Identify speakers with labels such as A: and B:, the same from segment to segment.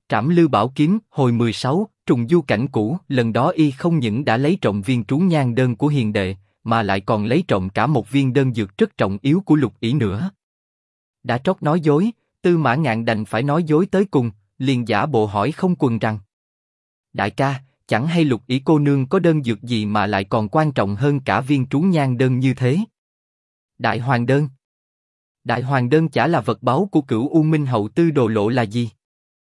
A: Trảm Lư Bảo Kiếm, hồi 16, trùng du cảnh cũ. Lần đó y không những đã lấy trộm viên trú nhan đơn của hiền đệ, mà lại còn lấy trộm cả một viên đơn dược rất trọng yếu của Lục Ỷ nữa. Đã trót nói dối, Tư Mã Ngạn đành phải nói dối tới cùng, liền giả bộ hỏi Không Quần rằng: đại ca, chẳng hay Lục Ỷ cô nương có đơn dược gì mà lại còn quan trọng hơn cả viên trú nhan đơn như thế? Đại Hoàng Đơn. Đại Hoàng Đơn chả là vật báu của Cửu U Minh hậu Tư Đồ Lộ là gì?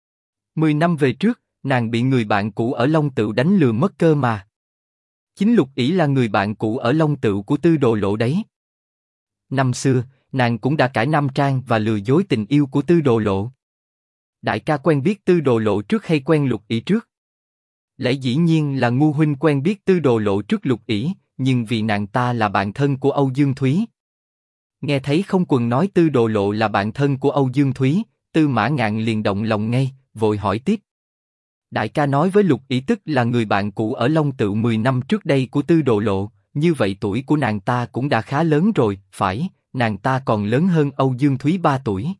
A: 10 năm về trước, nàng bị người bạn cũ ở Long Tựu đánh lừa mất cơ mà. Chính Lục Ỷ là người bạn cũ ở Long Tựu của Tư Đồ Lộ đấy. Năm xưa, nàng cũng đã cải nam trang và lừa dối tình yêu của Tư Đồ Lộ. Đại ca quen biết Tư Đồ Lộ trước hay quen Lục Ỷ trước? Lẽ dĩ nhiên là ngu huynh quen biết Tư Đồ Lộ trước Lục Ỷ, nhưng vì nàng ta là bạn thân của Âu Dương Thúy. Nghe thấy Không Quần nói Tư Đồ Lộ là bạn thân của Âu Dương Thúy, Tư Mã Ngạn liền động lòng ngay, vội hỏi tiếp. Đại ca nói với Lục Ỷ tức là người bạn cũ ở Long Tựu 10 năm trước đây của Tư Đồ Lộ, như vậy tuổi của nàng ta cũng đã khá lớn rồi, phải, nàng ta còn lớn hơn Âu Dương Thúy 3 tuổi.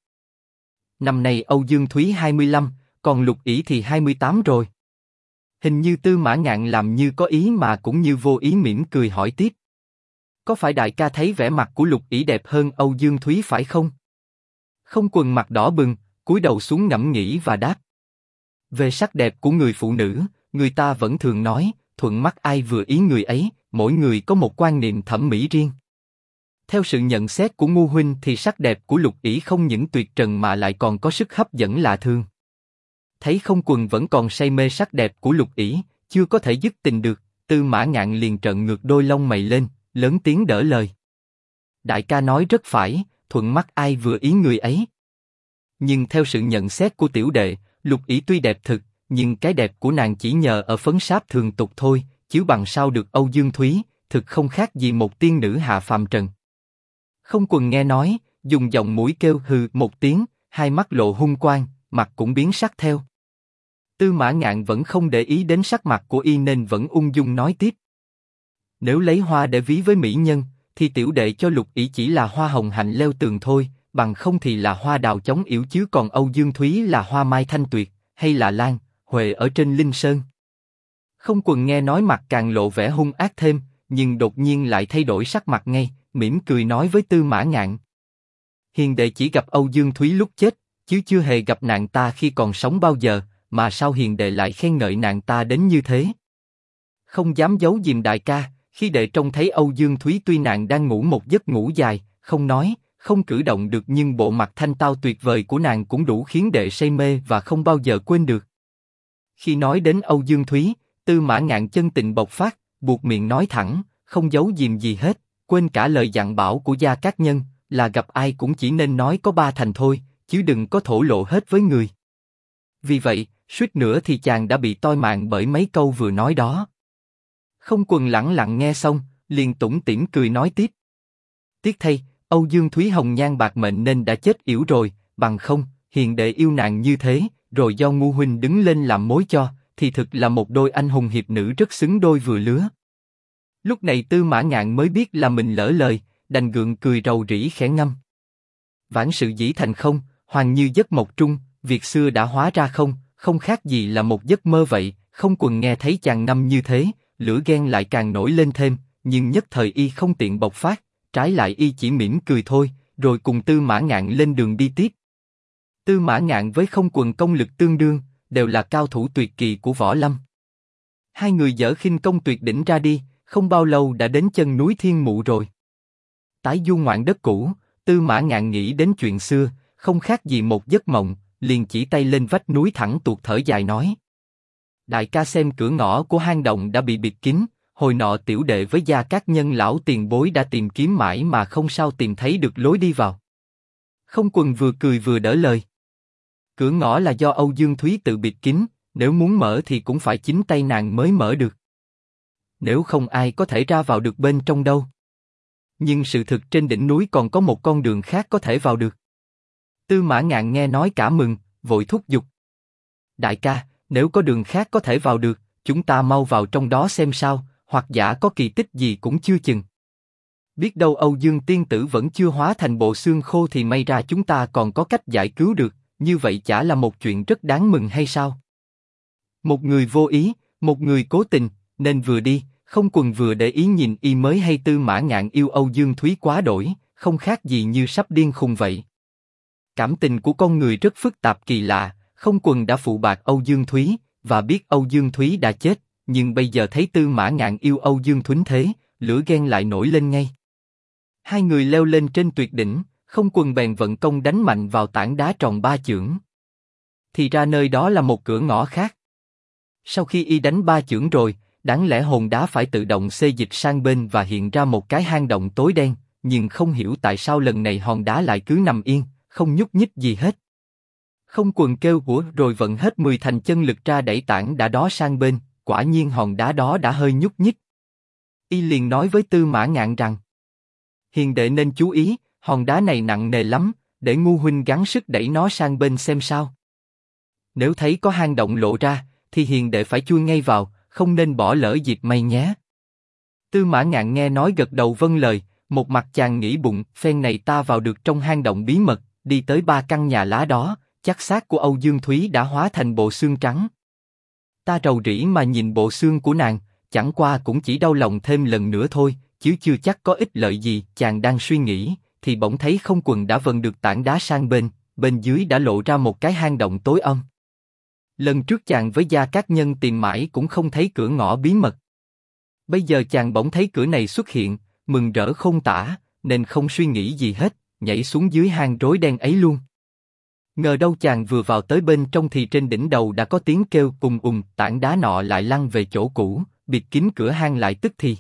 A: Năm nay Âu Dương Thúy 25, còn Lục Ỷ thì 28 rồi. Hình như Tư Mã Ngạn làm như có ý mà cũng như vô ý mỉm cười hỏi tiếp. Có phải đại ca thấy vẻ mặt của Lục Ỷ đẹp hơn Âu Dương Thúy phải không? Không Quần mặt đỏ bừng, cúi đầu xuống ngẫm nghĩ và đáp. Về sắc đẹp của người phụ nữ, người ta vẫn thường nói, thuận mắt ai vừa ý người ấy, mỗi người có một quan niệm thẩm mỹ riêng. Theo sự nhận xét của ngu huynh thì sắc đẹp của Lục Ỷ không những tuyệt trần mà lại còn có sức hấp dẫn lạ thường. Thấy Không Quần vẫn còn say mê sắc đẹp của Lục Ỷ, chưa có thể dứt tình được, Tư Mã Ngạn liền trợn ngược đôi lông mày lên, lớn tiếng đỡ lời. Đại ca nói rất phải, thuận mắt ai vừa ý người ấy. Nhưng theo sự nhận xét của tiểu đệ, Lục Ỷ tuy đẹp thực, nhưng cái đẹp của nàng chỉ nhờ ở phấn sáp thường tục thôi, chứ bằng sao được Âu Dương Thúy, thực không khác gì một tiên nữ hạ phàm trần. Không Quần nghe nói, dùng giọng mũi kêu hừ một tiếng, hai mắt lộ hung quang, mặt cũng biến sắc theo. Tư Mã Ngạn vẫn không để ý đến sắc mặt của y nên vẫn ung dung nói tiếp. Nếu lấy hoa để ví với mỹ nhân, thì tiểu đệ cho Lục Ỷ chỉ là hoa hồng hạnh leo tường thôi, bằng không thì là hoa đào chống yểu chứ còn Âu Dương Thúy là hoa mai thanh tuyệt, hay là lan, huệ ở trên Linh Sơn. Không Quần nghe nói mặt càng lộ vẻ hung ác thêm, nhưng đột nhiên lại thay đổi sắc mặt ngay, mỉm cười nói với Tư Mã Ngạn. Hiền đệ chỉ gặp Âu Dương Thúy lúc chết, chứ chưa hề gặp nàng ta khi còn sống bao giờ, mà sao hiền đệ lại khen ngợi nàng ta đến như thế? Không dám giấu giếm đại ca, khi đệ trông thấy Âu Dương Thúy tuy nàng đang ngủ một giấc ngủ dài, không nói, không cử động được nhưng bộ mặt thanh tao tuyệt vời của nàng cũng đủ khiến đệ say mê và không bao giờ quên được. Khi nói đến Âu Dương Thúy, Tư Mã Ngạn chân tình bộc phát, buộc miệng nói thẳng, không giấu giếm gì hết, quên cả lời dặn bảo của Gia Cát Nhân, là gặp ai cũng chỉ nên nói có 3 thành thôi, chứ đừng có thổ lộ hết với người. Vì vậy, suýt nữa thì chàng đã bị toi mạng bởi mấy câu vừa nói đó. Không Quần lẳng lặng nghe xong, liền tủm tỉm cười nói tiếp. Tiếc thay, Âu Dương Thúy hồng nhan bạc mệnh nên đã chết yểu rồi, bằng không, hiền đệ yêu nàng như thế, rồi do ngu huynh đứng lên làm mối cho, thì thực là một đôi anh hùng hiệp nữ rất xứng đôi vừa lứa. Lúc này Tư Mã Ngạn mới biết là mình lỡ lời, đành gượng cười rầu rĩ khẽ ngâm. Vãn sự dĩ thành không, hoàng như giấc mộng trung, việc xưa đã hóa ra không, không khác gì là một giấc mơ vậy. Không Quần nghe thấy chàng ngâm như thế, lửa ghen lại càng nổi lên thêm, nhưng nhất thời y không tiện bộc phát, trái lại y chỉ mỉm cười thôi, rồi cùng Tư Mã Ngạn lên đường đi tiếp. Tư Mã Ngạn với Không Quần công lực tương đương, đều là cao thủ tuyệt kỳ của võ lâm. Hai người dở khinh công tuyệt đỉnh ra đi, không bao lâu đã đến chân núi Thiên Mụ rồi. Tái du ngoạn đất cũ, Tư Mã Ngạn nghĩ đến chuyện xưa, không khác gì một giấc mộng, liền chỉ tay lên vách núi thẳng tuột thở dài nói. Đại ca xem cửa ngõ của hang động đã bị bịt kín, hồi nọ tiểu đệ với Gia Cát Nhân lão tiền bối đã tìm kiếm mãi mà không sao tìm thấy được lối đi vào. Không Quần vừa cười vừa đỡ lời. Cửa ngõ là do Âu Dương Thúy tự bịt kín, nếu muốn mở thì cũng phải chính tay nàng mới mở được. Nếu không ai có thể ra vào được bên trong đâu. Nhưng sự thực trên đỉnh núi còn có một con đường khác có thể vào được. Tư Mã Ngạn nghe nói cả mừng, vội thúc giục. Đại ca, nếu có đường khác có thể vào được, chúng ta mau vào trong đó xem sao, hoặc giả có kỳ tích gì cũng chưa chừng. Biết đâu Âu Dương tiên tử vẫn chưa hóa thành bộ xương khô thì may ra chúng ta còn có cách giải cứu được, như vậy chả là một chuyện rất đáng mừng hay sao? Một người vô ý, một người cố tình, nên vừa đi, Không Quần vừa để ý nhìn y mới hay Tư Mã Ngạn yêu Âu Dương Thúy quá đổi, không khác gì như sắp điên khùng vậy. Cảm tình của con người rất phức tạp kỳ lạ, Không Quần đã phụ bạc Âu Dương Thúy, và biết Âu Dương Thúy đã chết, nhưng bây giờ thấy Tư Mã Ngạn yêu Âu Dương Thúy thế, lửa ghen lại nổi lên ngay. Hai người leo lên trên tuyệt đỉnh, Không Quần bèn vận công đánh mạnh vào tảng đá tròn 3 chưởng. Thì ra nơi đó là một cửa ngõ khác. Sau khi y đánh 3 chưởng rồi, đáng lẽ hòn đá phải tự động xê dịch sang bên và hiện ra một cái hang động tối đen, nhưng không hiểu tại sao lần này hòn đá lại cứ nằm yên, không nhúc nhích gì hết. Không Quần kêu của rồi vận hết 10 thành chân lực ra đẩy tảng đá đó sang bên, quả nhiên hòn đá đó đã hơi nhúc nhích. Y liền nói với Tư Mã Ngạn rằng: Hiền đệ nên chú ý, hòn đá này nặng nề lắm, để Ngu huynh gắng sức đẩy nó sang bên xem sao. Nếu thấy có hang động lộ ra, thì hiền đệ phải chui ngay vào, không nên bỏ lỡ dịp may nhé. Tư Mã Ngạn nghe nói gật đầu vâng lời, một mặt chàng nghĩ bụng, phen này ta vào được trong hang động bí mật, đi tới 3 căn nhà lá đó, chắc xác của Âu Dương Thúy đã hóa thành bộ xương trắng. Ta rầu rĩ mà nhìn bộ xương của nàng, chẳng qua cũng chỉ đau lòng thêm lần nữa thôi, chứ chưa chắc có ích lợi gì. Chàng đang suy nghĩ, thì bỗng thấy Không Quần đã vần được tảng đá sang bên dưới đã lộ ra một cái hang động tối âm. Lần trước chàng với Gia Cát Nhân tìm mãi cũng không thấy cửa ngõ bí mật. Bây giờ chàng bỗng thấy cửa này xuất hiện, mừng rỡ khôn tả, nên không suy nghĩ gì hết, nhảy xuống dưới hang rối đen ấy luôn. Ngờ đâu chàng vừa vào tới bên trong thì trên đỉnh đầu đã có tiếng kêu tảng đá nọ lại lăn về chỗ cũ, bịt kín cửa hang lại tức thì.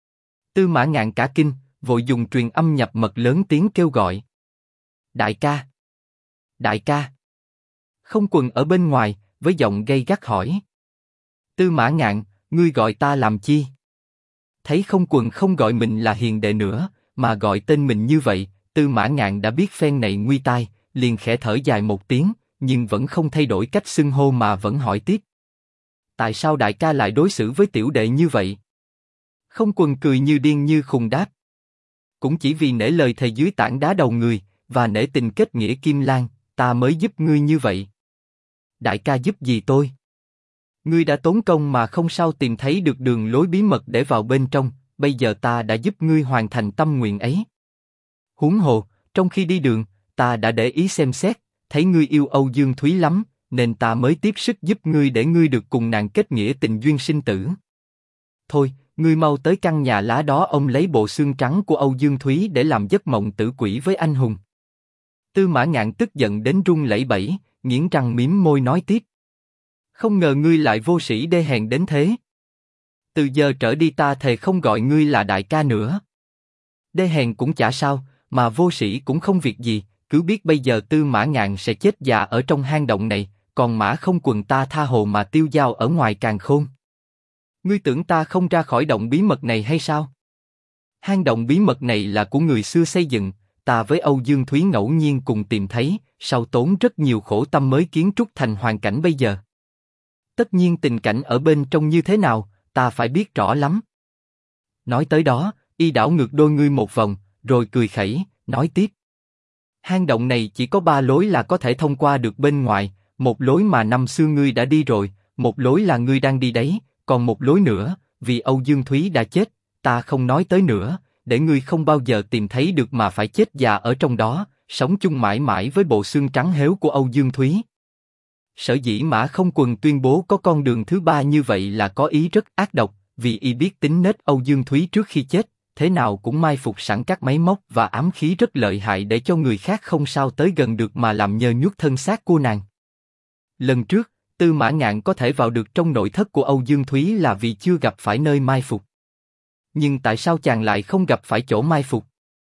A: Tư Mã Ngạn cả kinh, vội dùng truyền âm nhập mật lớn tiếng kêu gọi: Đại ca! Đại ca! Không Quần ở bên ngoài, với giọng gay gắt hỏi: Tư Mã Ngạn, ngươi gọi ta làm chi? Thấy Không Quần không gọi mình là hiền đệ nữa, mà gọi tên mình như vậy, Tư Mã Ngạn đã biết phen này nguy tai, liền khẽ thở dài một tiếng, nhưng vẫn không thay đổi cách xưng hô mà vẫn hỏi tiếp: Tại sao đại ca lại đối xử với tiểu đệ như vậy? Không Quần cười như điên như khùng đáp: Cũng chỉ vì nể lời thề dưới tảng đá đầu người, và nể tình kết nghĩa Kim Lan, ta mới giúp ngươi như vậy. Đại ca giúp gì tôi? Ngươi đã tốn công mà không sao tìm thấy được đường lối bí mật để vào bên trong, bây giờ ta đã giúp ngươi hoàn thành tâm nguyện ấy. Huống hồ, trong khi đi đường, ta đã để ý xem xét, thấy ngươi yêu Âu Dương Thúy lắm, nên ta mới tiếp sức giúp ngươi để ngươi được cùng nàng kết nghĩa tình duyên sinh tử. Thôi, ngươi mau tới căn nhà lá đó, ông lấy bộ xương trắng của Âu Dương Thúy để làm giấc mộng tử quỷ với anh hùng. Tư Mã Ngạn tức giận đến run lẩy bẩy, nghiến răng mím môi nói tiếp: Không ngờ ngươi lại vô sĩ đê hèn đến thế. Từ giờ trở đi ta thề không gọi ngươi là đại ca nữa. Đê hèn cũng chả sao, mà vô sĩ cũng không việc gì, cứ biết bây giờ Tư Mã Ngạn sẽ chết già ở trong hang động này, còn Mã Không Quần ta tha hồ mà tiêu dao ở ngoài càn khôn. Ngươi tưởng ta không ra khỏi động bí mật này hay sao? Hang động bí mật này là của người xưa xây dựng, ta với Âu Dương Thúy ngẫu nhiên cùng tìm thấy, sau tốn rất nhiều khổ tâm mới kiến trúc thành hoàn cảnh bây giờ. Tất nhiên tình cảnh ở bên trong như thế nào, ta phải biết rõ lắm. Nói tới đó, y đảo ngược đôi ngươi một vòng, rồi cười khẩy, nói tiếp: Hang động này chỉ có 3 lối là có thể thông qua được bên ngoài, một lối mà năm xưa ngươi đã đi rồi, một lối là ngươi đang đi đấy, còn một lối nữa, vì Âu Dương Thúy đã chết, ta không nói tới nữa, để ngươi không bao giờ tìm thấy được mà phải chết già ở trong đó, sống chung mãi mãi với bộ xương trắng héo của Âu Dương Thúy. Sở dĩ Mã Không Quần tuyên bố có con đường thứ 3 như vậy là có ý rất ác độc, vì y biết tính nết Âu Dương Thúy trước khi chết, thế nào cũng mai phục sẵn các máy móc và ám khí rất lợi hại để cho người khác không sao tới gần được mà làm nhơ nhuốc thân xác của nàng. Lần trước, Tư Mã Ngạn có thể vào được trong nội thất của Âu Dương Thúy là vì chưa gặp phải nơi mai phục. Nhưng tại sao chàng lại không gặp phải chỗ mai phục?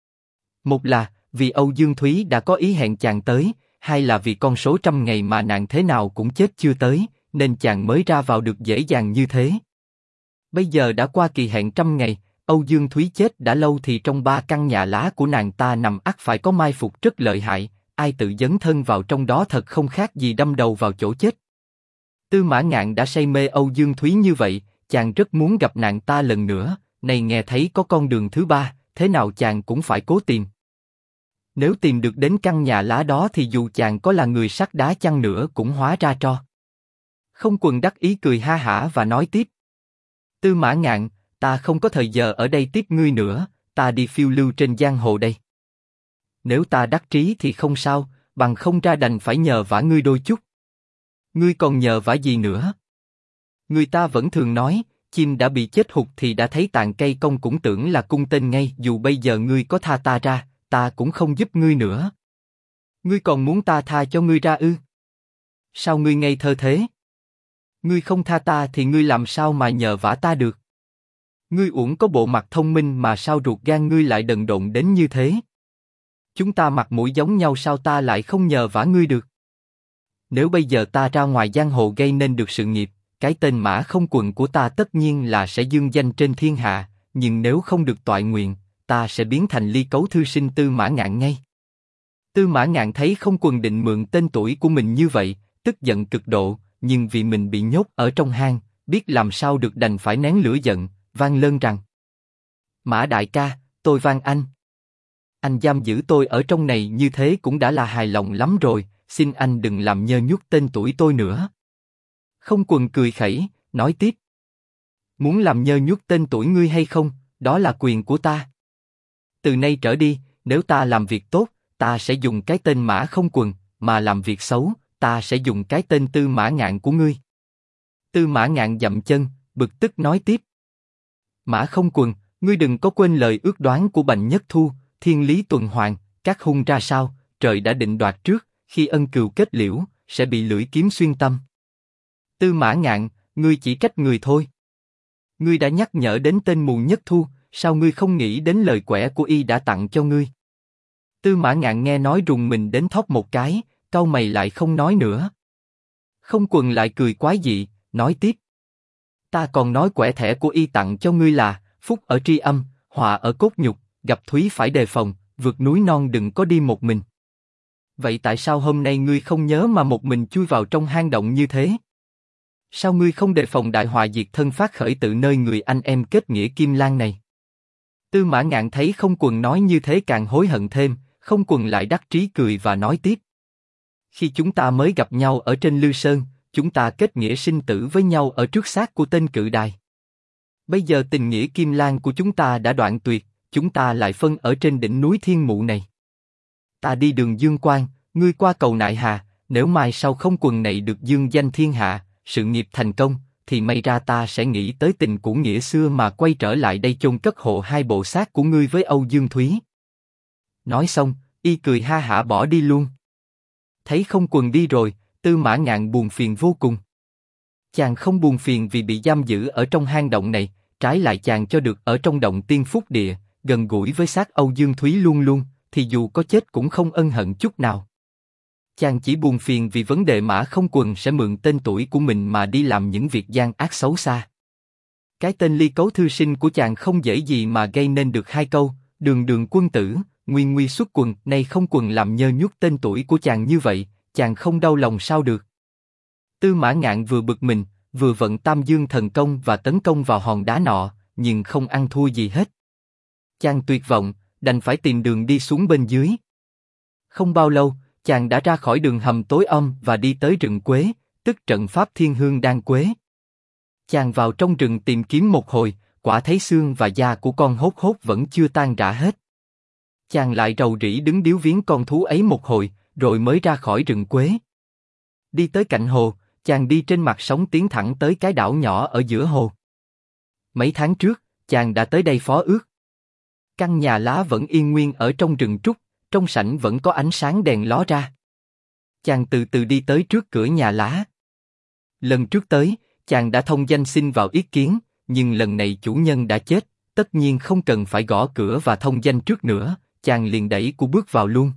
A: Một là vì Âu Dương Thúy đã có ý hẹn chàng tới, hai là vì con số 100 ngày mà nàng thế nào cũng chết chưa tới, nên chàng mới ra vào được dễ dàng như thế. Bây giờ đã qua kỳ hẹn 100 ngày, Âu Dương Thúy chết đã lâu thì trong 3 căn nhà lá của nàng ta nằm ắt phải có mai phục rất lợi hại, ai tự dấn thân vào trong đó thật không khác gì đâm đầu vào chỗ chết. Tư Mã Ngạn đã say mê Âu Dương Thúy như vậy, chàng rất muốn gặp nàng ta lần nữa, này nghe thấy có con đường thứ 3, thế nào chàng cũng phải cố tìm. Nếu tìm được đến căn nhà lá đó thì dù chàng có là người sắt đá chăng nữa cũng hóa ra tro. Không Quần đắc ý cười ha hả và nói tiếp. Tư Mã Ngạn, ta không có thời giờ ở đây tiếp ngươi nữa, ta đi phiêu lưu trên giang hồ đây. Nếu ta đắc trí thì không sao, bằng không ra đành phải nhờ vả ngươi đôi chút. Ngươi còn nhờ vả gì nữa? Người ta vẫn thường nói, chim đã bị chết hụt thì đã thấy tàn cây cong cũng tưởng là cung tên ngay. Dù bây giờ ngươi có tha ta ra, ta cũng không giúp ngươi nữa. Ngươi còn muốn ta tha cho ngươi ra ư? Sao ngươi ngây thơ thế? Ngươi không tha ta thì ngươi làm sao mà nhờ vả ta được? Ngươi uổng có bộ mặt thông minh mà sao ruột gan ngươi lại đần độn đến như thế? Chúng ta mặt mũi giống nhau sao ta lại không nhờ vả ngươi được? Nếu bây giờ ta ra ngoài giang hồ gây nên được sự nghiệp, cái tên Mã Không Quần của ta tất nhiên là sẽ dương danh trên thiên hạ, nhưng nếu không được toại nguyện, ta sẽ biến thành Ly Cấu thư sinh Tư Mã Ngạn ngay. Tư Mã Ngạn thấy Không Quần định mượn tên tuổi của mình như vậy, tức giận cực độ, nhưng vì mình bị nhốt ở trong hang, biết làm sao được đành phải nén lửa giận, van lơn rằng: Mã đại ca, tôi van anh giam giữ tôi ở trong này như thế cũng đã là hài lòng lắm rồi, xin anh đừng làm nhơ nhuốc tên tuổi tôi nữa. Không Quần cười khẩy, nói tiếp: Muốn làm nhơ nhuốc tên tuổi ngươi hay không, đó là quyền của ta. Từ nay trở đi, nếu ta làm việc tốt, ta sẽ dùng cái tên Mã Không Quần, mà làm việc xấu, ta sẽ dùng cái tên Tư Mã Ngạn của ngươi. Tư Mã Ngạn dậm chân, bực tức nói tiếp: Mã Không Quần, ngươi đừng có quên lời ước đoán của Bành Nhất Thu, thiên lý tuần hoàn, các hung ra sao, trời đã định đoạt trước, khi ân cừu kết liễu, sẽ bị lưỡi kiếm xuyên tâm. Tư Mã Ngạn, ngươi chỉ trách người thôi. Ngươi đã nhắc nhở đến tên mù Nhất Thu, sao ngươi không nghĩ đến lời quẻ của y đã tặng cho ngươi? Tư Mã Ngạn nghe nói rùng mình đến thóp một cái, cau mày lại không nói nữa. Không Quần lại cười quái dị, nói tiếp: Ta còn nói quẻ thẻ của y tặng cho ngươi là phúc ở tri âm, họa ở cốt nhục, gặp thúy phải đề phòng, vượt núi non đừng có đi một mình. Vậy tại sao hôm nay ngươi không nhớ mà một mình chui vào trong hang động như thế? Sao ngươi không đề phòng đại họa diệt thân phát khởi tự nơi người anh em kết nghĩa Kim Lan này? Tư Mã Ngạn thấy Không Quần nói như thế càng hối hận thêm, Không Quần lại đắc trí cười và nói tiếp: Khi chúng ta mới gặp nhau ở trên Lư Sơn, chúng ta kết nghĩa sinh tử với nhau ở trước xác của tên Cự Đài. Bây giờ tình nghĩa Kim Lan của chúng ta đã đoạn tuyệt, chúng ta lại phân ở trên đỉnh núi Thiên Mụ này. Ta đi đường Dương Quang, ngươi qua cầu Nại Hà, nếu mai sau Không Quần này được dương danh thiên hạ, sự nghiệp thành công, thì may ra ta sẽ nghĩ tới tình cũ nghĩa xưa mà quay trở lại đây chôn cất hộ hai bộ xác của ngươi với Âu Dương Thúy. Nói xong, y cười ha hả bỏ đi luôn. Thấy Không Quần đi rồi, Tư Mã Ngạn buồn phiền vô cùng. Chàng không buồn phiền vì bị giam giữ ở trong hang động này, trái lại chàng cho được ở trong động tiên phúc địa, gần gũi với xác Âu Dương Thúy luôn luôn, thì dù có chết cũng không ân hận chút nào. Chàng chỉ buồn phiền vì vấn đề Mã Không Quần sẽ mượn tên tuổi của mình mà đi làm những việc gian ác xấu xa. Cái tên Ly Cấu thư sinh của chàng không dễ gì mà gây nên được hai câu, đường đường quân tử, nguyên nguy xuất quần, nay Không Quần làm nhơ nhuốc tên tuổi của chàng như vậy, chàng không đau lòng sao được. Tư Mã Ngạn vừa bực mình, vừa vận Tam Dương thần công và tấn công vào hòn đá nọ, nhưng không ăn thua gì hết. Chàng tuyệt vọng, đành phải tìm đường đi xuống bên dưới. Không bao lâu, chàng đã ra khỏi đường hầm tối om và đi tới rừng quế, tức trận pháp Thiên Hương Đan Quế. Chàng vào trong rừng tìm kiếm một hồi, quả thấy xương và da của con hốt hốt vẫn chưa tan rã hết. Chàng lại rầu rĩ đứng điếu viếng con thú ấy một hồi, rồi mới ra khỏi rừng quế. Đi tới cạnh hồ, chàng đi trên mặt sóng tiến thẳng tới cái đảo nhỏ ở giữa hồ. Mấy tháng trước, chàng đã tới đây phó ước. Căn nhà lá vẫn yên nguyên ở trong rừng trúc, trong sảnh vẫn có ánh sáng đèn ló ra. Chàng từ từ đi tới trước cửa nhà lá. Lần trước tới, chàng đã thông danh xin vào yết kiến, nhưng lần này chủ nhân đã chết, tất nhiên không cần phải gõ cửa và thông danh trước nữa, chàng liền đẩy của bước vào luôn.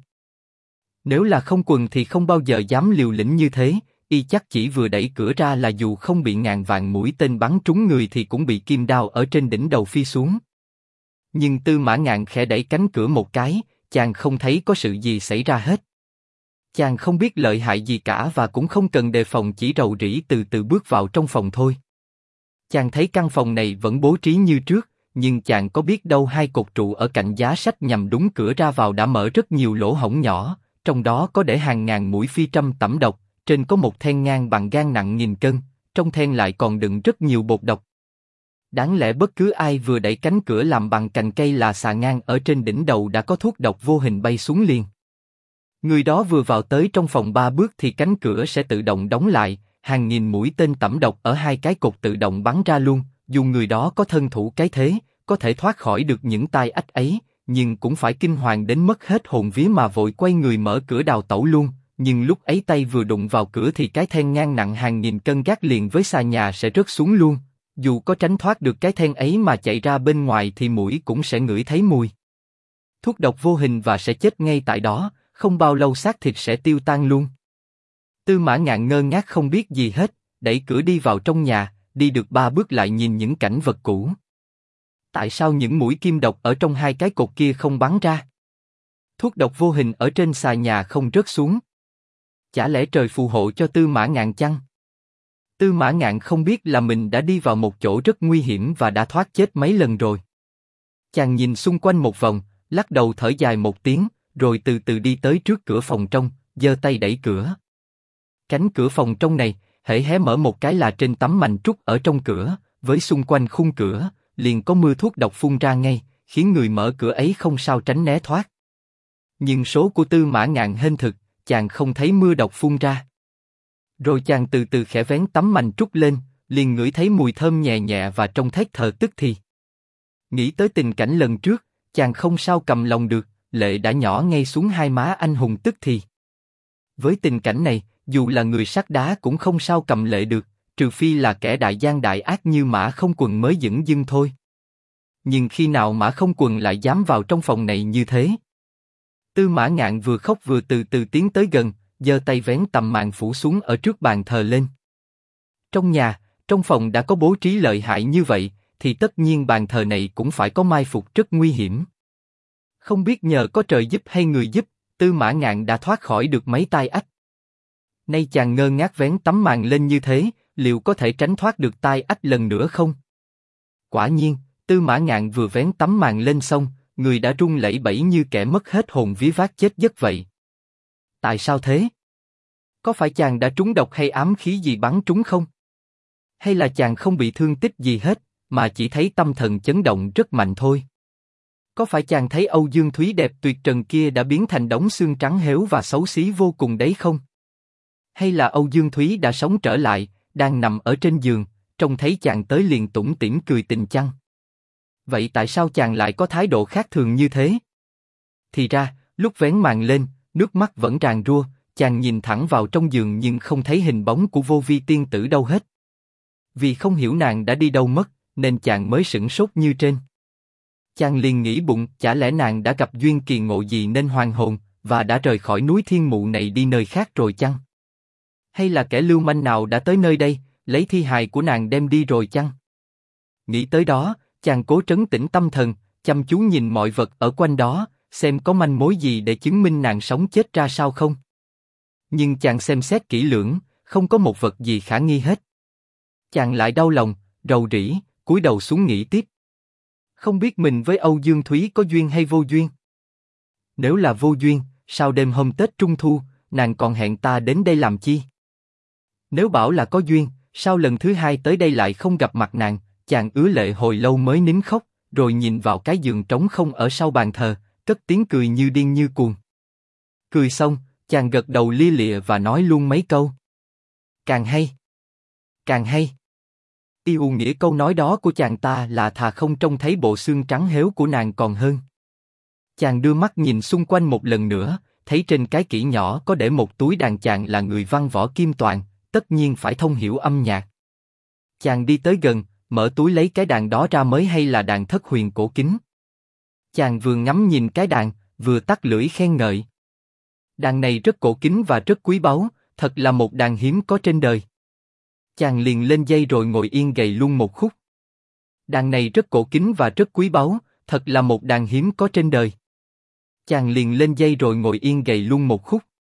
A: Nếu là Không Quần thì không bao giờ dám liều lĩnh như thế, y chắc chỉ vừa đẩy cửa ra là dù không bị ngàn vạn mũi tên bắn trúng người thì cũng bị kim đao ở trên đỉnh đầu phi xuống. Nhưng Tư Mã Ngạn khẽ đẩy cánh cửa một cái, chàng không thấy có sự gì xảy ra hết. Chàng không biết lợi hại gì cả và cũng không cần đề phòng, chỉ rầu rĩ từ từ bước vào trong phòng thôi. Chàng thấy căn phòng này vẫn bố trí như trước, nhưng chàng có biết đâu hai cột trụ ở cạnh giá sách nhằm đúng cửa ra vào đã mở rất nhiều lỗ hổng nhỏ, trong đó có để hàng ngàn mũi phi trâm tẩm độc, trên có một then ngang bằng gan nặng nghìn cân, trong then lại còn đựng rất nhiều bột độc. Đáng lẽ bất cứ ai vừa đẩy cánh cửa làm bằng cành cây là xà ngang ở trên đỉnh đầu đã có thuốc độc vô hình bay xuống liền. Người đó vừa vào tới trong phòng 3 bước thì cánh cửa sẽ tự động đóng lại, hàng nghìn mũi tên tẩm độc ở hai cái cột tự động bắn ra luôn. Dù người đó có thân thủ cái thế, có thể thoát khỏi được những tai ách ấy, nhưng cũng phải kinh hoàng đến mất hết hồn vía mà vội quay người mở cửa đào tẩu luôn. Nhưng lúc ấy tay vừa đụng vào cửa thì cái then ngang nặng hàng nghìn cân gác liền với xà nhà sẽ rớt xuống luôn. Dù có tránh thoát được cái then ấy mà chạy ra bên ngoài thì muỗi cũng sẽ ngửi thấy mùi thuốc độc vô hình và sẽ chết ngay tại đó, không bao lâu xác thịt sẽ tiêu tan luôn. Tư Mã Ngạn ngơ ngác không biết gì hết, đẩy cửa đi vào trong nhà, đi được 3 bước lại nhìn những cảnh vật cũ. Tại sao những mũi kim độc ở trong hai cái cột kia không bắn ra? Thuốc độc vô hình ở trên xà nhà không rớt xuống. Chả lẽ trời phù hộ cho Tư Mã Ngạn chăng? Tư Mã Ngạn không biết là mình đã đi vào một chỗ rất nguy hiểm và đã thoát chết mấy lần rồi. Chàng nhìn xung quanh một vòng, lắc đầu thở dài một tiếng, rồi từ từ đi tới trước cửa phòng trong, giơ tay đẩy cửa. Cánh cửa phòng trong này, hễ hé mở một cái là trên tấm mành trúc ở trong cửa, với xung quanh khung cửa, liền có mưa thuốc độc phun ra ngay, khiến người mở cửa ấy không sao tránh né thoát. Nhưng số của Tư Mã Ngạn hên thực, chàng không thấy mưa độc phun ra. Rồi chàng từ từ khẽ vén tấm mành trúc lên, liền ngửi thấy mùi thơm nhẹ nhẹ và trông thét thờ tức thì. Nghĩ tới tình cảnh lần trước, chàng không sao cầm lòng được, lệ đã nhỏ ngay xuống hai má anh hùng tức thì. Với tình cảnh này, dù là người sắt đá cũng không sao cầm lệ được, trừ phi là kẻ đại gian đại ác như Mã Không Quần mới dửng dưng thôi. Nhưng khi nào Mã Không Quần lại dám vào trong phòng này như thế? Tư Mã Ngạn vừa khóc vừa từ từ tiến tới gần, giơ tay vén tầm màn phủ xuống ở trước bàn thờ lên. Trong nhà, trong phòng đã có bố trí lợi hại như vậy, thì tất nhiên bàn thờ này cũng phải có mai phục rất nguy hiểm. Không biết nhờ có trời giúp hay người giúp, Tư Mã Ngạn đã thoát khỏi được mấy tai ách. Nay chàng ngơ ngác vén tấm màn lên như thế, liệu có thể tránh thoát được tai ách lần nữa không? Quả nhiên, Tư Mã Ngạn vừa vén tấm màn lên xong, người đã run lẩy bẩy như kẻ mất hết hồn vía vát chết giấc vậy. Tại sao thế? Có phải chàng đã trúng độc hay ám khí gì bắn trúng không? Hay là chàng không bị thương tích gì hết, mà chỉ thấy tâm thần chấn động rất mạnh thôi? Có phải chàng thấy Âu Dương Thúy đẹp tuyệt trần kia đã biến thành đống xương trắng héo và xấu xí vô cùng đấy không? Hay là Âu Dương Thúy đã sống trở lại, đang nằm ở trên giường, trông thấy chàng tới liền tủm tỉm cười tình chăng? Vậy tại sao chàng lại có thái độ khác thường như thế? Thì ra, lúc vén màn lên, nước mắt vẫn ràn rua, chàng nhìn thẳng vào trong giường nhưng không thấy hình bóng của Vô Vi tiên tử đâu hết. Vì không hiểu nàng đã đi đâu mất, nên chàng mới sửng sốt như trên. Chàng liền nghĩ bụng, chả lẽ nàng đã gặp duyên kỳ ngộ gì nên hoàn hồn, và đã rời khỏi núi Thiên Mụ này đi nơi khác rồi chăng? Hay là kẻ lưu manh nào đã tới nơi đây, lấy thi hài của nàng đem đi rồi chăng? Nghĩ tới đó, chàng cố trấn tĩnh tâm thần, chăm chú nhìn mọi vật ở quanh đó, xem có manh mối gì để chứng minh nàng sống chết ra sao không. Nhưng chàng xem xét kỹ lưỡng, không có một vật gì khả nghi hết. Chàng lại đau lòng, rầu rĩ, cúi đầu xuống nghĩ tiếp. Không biết mình với Âu Dương Thúy có duyên hay vô duyên? Nếu là vô duyên, sao đêm hôm Tết Trung Thu, nàng còn hẹn ta đến đây làm chi? Nếu bảo là có duyên, sao lần thứ hai tới đây lại không gặp mặt nàng? Chàng ứa lệ hồi lâu mới nín khóc, rồi nhìn vào cái giường trống không ở sau bàn thờ, cất tiếng cười như điên như cuồng. Cười xong, chàng gật đầu lia lịa và nói luôn mấy câu. Càng hay, càng hay. Yêu nghĩa câu nói đó của chàng ta là thà không trông thấy bộ xương trắng héo của nàng còn hơn. Chàng đưa mắt nhìn xung quanh một lần nữa, thấy trên cái kỹ nhỏ có để một túi đàn. Chàng là người văn võ kim toàn, tất nhiên phải thông hiểu âm nhạc. Chàng đi tới gần, mở túi lấy cái đàn đó ra mới hay là đàn thất huyền cổ kính. Chàng vừa ngắm nhìn cái đàn, vừa tắt lưỡi khen ngợi. Đàn này rất cổ kính và rất quý báu, thật là một đàn hiếm có trên đời. Chàng liền lên dây rồi ngồi yên gầy luôn một khúc. Đàn này rất cổ kính và rất quý báu, thật là một đàn hiếm có trên đời. Chàng liền lên dây rồi ngồi yên gầy luôn một khúc.